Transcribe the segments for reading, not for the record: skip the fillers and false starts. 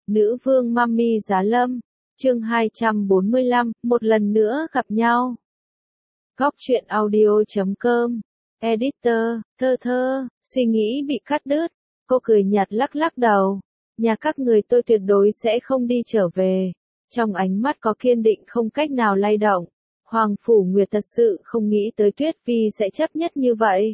Nữ vương Mami Giá Lâm, chương 245, một lần nữa gặp nhau. Góc truyện audio.com, editor, thơ, suy nghĩ bị cắt đứt, cô cười nhạt lắc lắc đầu. Nhà các người tôi tuyệt đối sẽ không đi trở về. Trong ánh mắt có kiên định không cách nào lay động. Hoàng Phủ Nguyệt thật sự không nghĩ tới Tuyết Phi sẽ chấp nhất như vậy.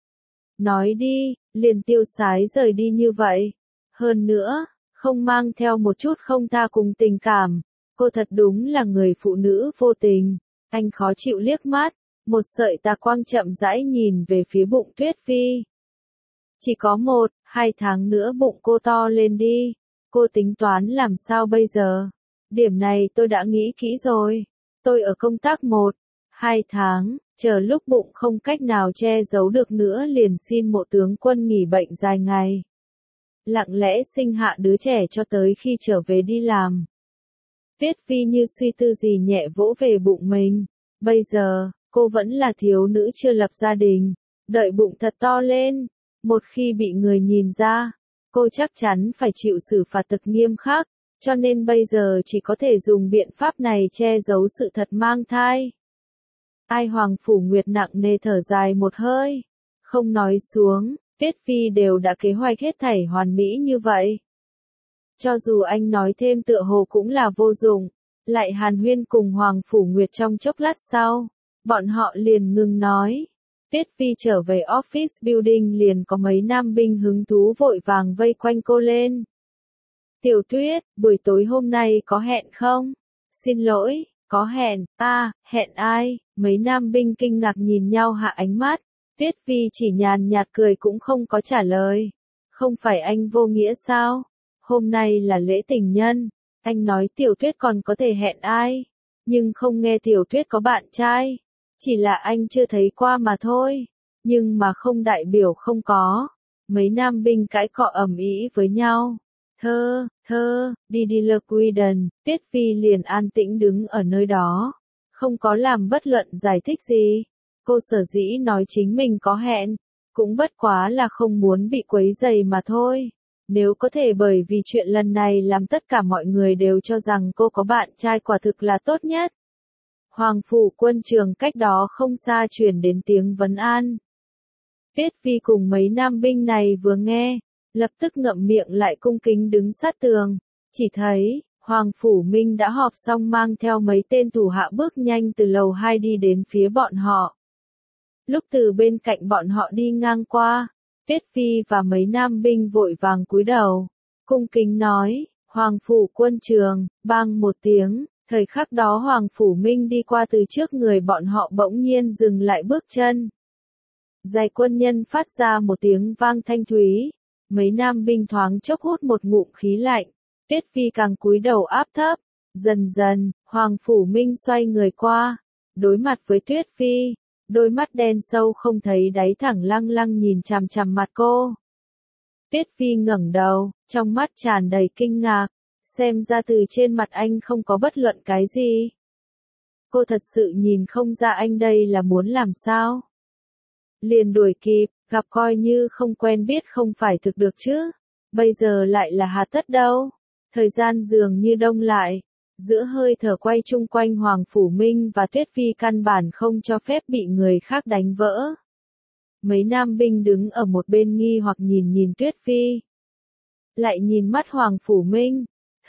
Nói đi, liền tiêu sái rời đi như vậy. Hơn nữa, không mang theo một chút không tha cùng tình cảm. Cô thật đúng là người phụ nữ vô tình. Anh khó chịu liếc mắt, một sợi tà quang chậm rãi nhìn về phía bụng Tuyết Phi. Chỉ có 1-2 tháng nữa bụng cô to lên đi. Cô tính toán làm sao bây giờ? Điểm này tôi đã nghĩ kỹ rồi. Tôi ở công tác 1-2 tháng, chờ lúc bụng không cách nào che giấu được nữa liền xin mộ tướng quân nghỉ bệnh dài ngày. Lặng lẽ sinh hạ đứa trẻ cho tới khi trở về đi làm. Tuyết Phi như suy tư gì nhẹ vỗ về bụng mình. Bây giờ, cô vẫn là thiếu nữ chưa lập gia đình. Đợi bụng thật to lên. Một khi bị người nhìn ra, cô chắc chắn phải chịu xử phạt thực nghiêm khắc. Cho nên bây giờ chỉ có thể dùng biện pháp này che giấu sự thật mang thai. Ai Hoàng Phủ Nguyệt nặng nề thở dài một hơi. Không nói xuống, Tuyết Phi đều đã kế hoạch hết thảy hoàn mỹ như vậy. Cho dù anh nói thêm tựa hồ cũng là vô dụng. Lại hàn huyên cùng Hoàng Phủ Nguyệt trong chốc lát sau. Bọn họ liền ngừng nói. Tuyết Phi trở về office building liền có mấy nam binh hứng thú vội vàng vây quanh cô lên. Tiểu Tuyết, buổi tối hôm nay có hẹn không? Xin lỗi, có hẹn, hẹn ai? Mấy nam binh kinh ngạc nhìn nhau hạ ánh mắt. Tuyết Phi chỉ nhàn nhạt cười cũng không có trả lời. Không phải anh vô nghĩa sao? Hôm nay là lễ tình nhân. Anh nói Tiểu Tuyết còn có thể hẹn ai? Nhưng không nghe Tiểu Tuyết có bạn trai. Chỉ là anh chưa thấy qua mà thôi. Nhưng mà không đại biểu không có. Mấy nam binh cãi cọ ầm ĩ với nhau. Đi lơ quy đần, Tuyết Phi liền an tĩnh đứng ở nơi đó. Không có làm bất luận giải thích gì. Cô sở dĩ nói chính mình có hẹn. Cũng bất quá là không muốn bị quấy rầy mà thôi. Nếu có thể bởi vì chuyện lần này làm tất cả mọi người đều cho rằng cô có bạn trai quả thực là tốt nhất. Hoàng Phủ Quân Trường cách đó không xa truyền đến tiếng vấn an. Tuyết Phi cùng mấy nam binh này vừa nghe, lập tức ngậm miệng lại cung kính đứng sát tường. Chỉ thấy, Hoàng Phủ Minh đã họp xong mang theo mấy tên thủ hạ bước nhanh từ lầu 2 đi đến phía bọn họ. Lúc từ bên cạnh bọn họ đi ngang qua, Tuyết Phi và mấy nam binh vội vàng cúi đầu. Cung kính nói, Hoàng Phủ Quân Trường, bang một tiếng. Thời khắc đó Hoàng Phủ Minh đi qua từ trước người bọn họ bỗng nhiên dừng lại bước chân. Giày quân nhân phát ra một tiếng vang thanh thúy. Mấy nam binh thoáng chốc hút một ngụm khí lạnh. Tuyết Phi càng cúi đầu áp thấp. Dần dần, Hoàng Phủ Minh xoay người qua. Đối mặt với Tuyết Phi. Đôi mắt đen sâu không thấy đáy thẳng lăng lăng nhìn chằm chằm mặt cô. Tuyết Phi ngẩng đầu, trong mắt tràn đầy kinh ngạc. Xem ra từ trên mặt anh không có bất luận cái gì. Cô thật sự nhìn không ra anh đây là muốn làm sao. Liền đuổi kịp, gặp coi như không quen biết không phải thực được chứ. Bây giờ lại là hà tất đâu. Thời gian dường như đông lại. Giữa hơi thở quay chung quanh Hoàng Phủ Minh và Tuyết Phi căn bản không cho phép bị người khác đánh vỡ. Mấy nam binh đứng ở một bên nghi hoặc nhìn Tuyết Phi. Lại nhìn mắt Hoàng Phủ Minh.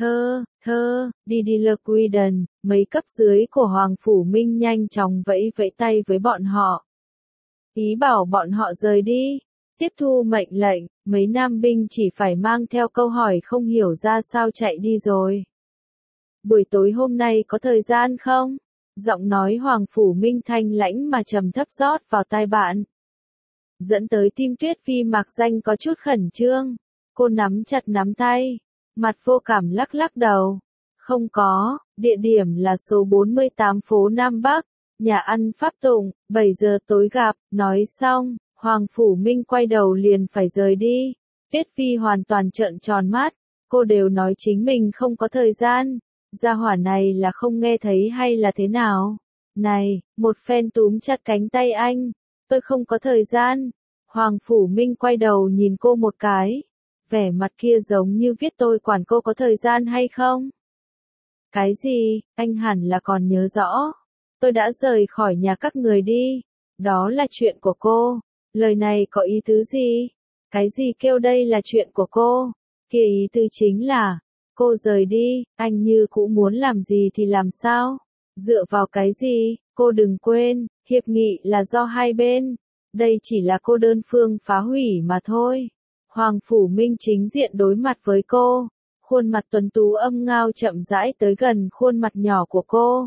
Đi lơ quy đần, mấy cấp dưới của Hoàng Phủ Minh nhanh chóng vẫy tay với bọn họ. Ý bảo bọn họ rời đi. Tiếp thu mệnh lệnh, mấy nam binh chỉ phải mang theo câu hỏi không hiểu ra sao chạy đi rồi. Buổi tối hôm nay có thời gian không? Giọng nói Hoàng Phủ Minh thanh lãnh mà trầm thấp rót vào tai bạn. Dẫn tới tim Tuyết Phi mạc danh có chút khẩn trương. Cô nắm chặt nắm tay. Mặt vô cảm lắc lắc đầu. Không có, địa điểm là số 48 phố Nam Bắc, nhà ăn Pháp Tùng, 7 giờ tối gặp, nói xong, Hoàng Phủ Minh quay đầu liền phải rời đi. Tuyết Phi hoàn toàn trợn tròn mắt, cô đều nói chính mình không có thời gian, gia hỏa này là không nghe thấy hay là thế nào? Này, một phen túm chặt cánh tay anh, tôi không có thời gian. Hoàng Phủ Minh quay đầu nhìn cô một cái. Vẻ mặt kia giống như viết tôi quản cô có thời gian hay không? Cái gì, anh hẳn là còn nhớ rõ. Tôi đã rời khỏi nhà các người đi. Đó là chuyện của cô. Lời này có ý tứ gì? Cái gì kêu đây là chuyện của cô? Kia ý tứ chính là, cô rời đi, anh như cũng muốn làm gì thì làm sao? Dựa vào cái gì? Cô đừng quên, hiệp nghị là do hai bên. Đây chỉ là cô đơn phương phá hủy mà thôi. Hoàng Phủ Minh chính diện đối mặt với cô. Khuôn mặt tuấn tú âm ngao chậm rãi tới gần khuôn mặt nhỏ của cô.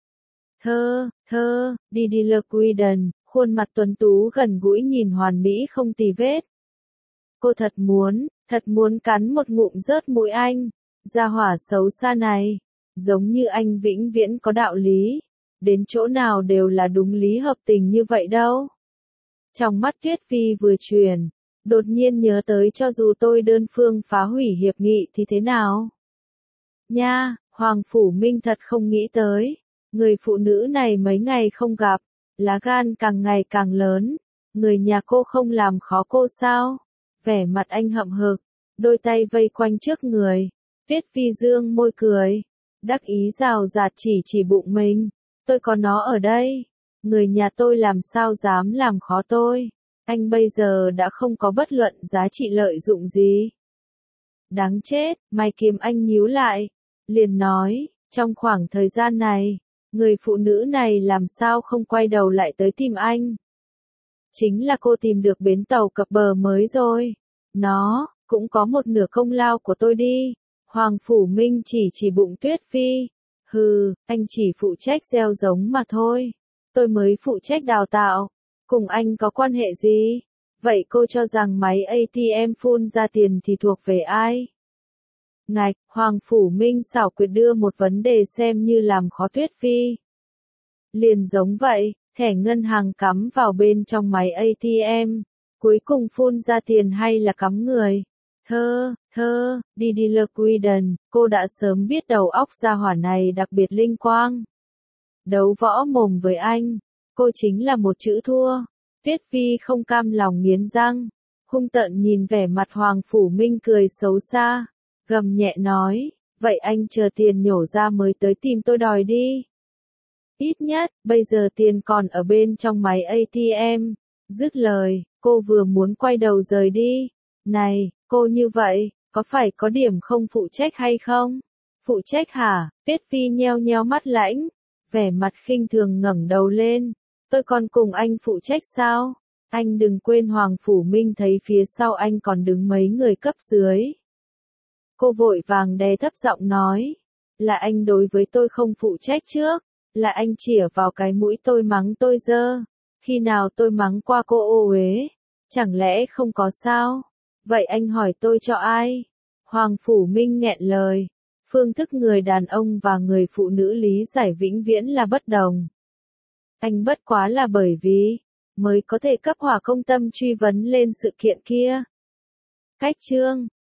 Didier Quiden, khuôn mặt tuấn tú gần gũi nhìn hoàn mỹ không tì vết. Cô thật muốn cắn một ngụm rớt mũi anh. Gia hỏa xấu xa này, giống như anh vĩnh viễn có đạo lý. Đến chỗ nào đều là đúng lý hợp tình như vậy đâu. Trong mắt Tuyết Phi vừa chuyển, đột nhiên nhớ tới cho dù tôi đơn phương phá hủy hiệp nghị thì thế nào? Nha, Hoàng Phủ Minh thật không nghĩ tới. Người phụ nữ này mấy ngày không gặp, lá gan càng ngày càng lớn. Người nhà cô không làm khó cô sao? Vẻ mặt anh hậm hực, đôi tay vây quanh trước người. Tuyết Phi dương môi cười, đắc ý rào rạt chỉ bụng mình. Tôi có nó ở đây. Người nhà tôi làm sao dám làm khó tôi. Anh bây giờ đã không có bất luận giá trị lợi dụng gì. Đáng chết, mày kiếm anh nhíu lại. Liền nói, trong khoảng thời gian này, người phụ nữ này làm sao không quay đầu lại tới tìm anh. Chính là cô tìm được bến tàu cập bờ mới rồi. Nó, cũng có một nửa công lao của tôi đi. Hoàng Phủ Minh chỉ bụng Tuyết Phi. Hừ, anh chỉ phụ trách gieo giống mà thôi. Tôi mới phụ trách đào tạo. Cùng anh có quan hệ gì? Vậy cô cho rằng máy ATM phun ra tiền thì thuộc về ai? Ngạch, Hoàng Phủ Minh xảo quyệt đưa một vấn đề xem như làm khó Tuyết Phi. Liền giống vậy, thẻ ngân hàng cắm vào bên trong máy ATM. Cuối cùng phun ra tiền hay là cắm người? Didier Quiden, cô đã sớm biết đầu óc gia hỏa này đặc biệt linh quang. Đấu võ mồm với anh, cô chính là một chữ thua. Tuyết Phi không cam lòng nghiến răng, hung tợn nhìn vẻ mặt Hoàng Phủ Minh cười xấu xa, gầm nhẹ nói, vậy anh chờ tiền nhổ ra mới tới tìm tôi đòi đi. Ít nhất, bây giờ tiền còn ở bên trong máy ATM. Dứt lời, cô vừa muốn quay đầu rời đi. Này, cô như vậy, có phải có điểm không phụ trách hay không? Phụ trách hả? Tuyết Phi nheo nheo mắt lãnh, vẻ mặt khinh thường ngẩng đầu lên. Tôi còn cùng anh phụ trách sao? Anh đừng quên Hoàng Phủ Minh thấy phía sau anh còn đứng mấy người cấp dưới. Cô vội vàng đè thấp giọng nói. Là anh đối với tôi không phụ trách trước. Là anh chĩa vào cái mũi tôi mắng tôi dơ. Khi nào tôi mắng qua cô ô uế? Chẳng lẽ không có sao? Vậy anh hỏi tôi cho ai? Hoàng Phủ Minh nghẹn lời. Phương thức người đàn ông và người phụ nữ lý giải vĩnh viễn là bất đồng. Anh bất quá là bởi vì mới có thể cấp hỏa công tâm truy vấn lên sự kiện kia. Cách chương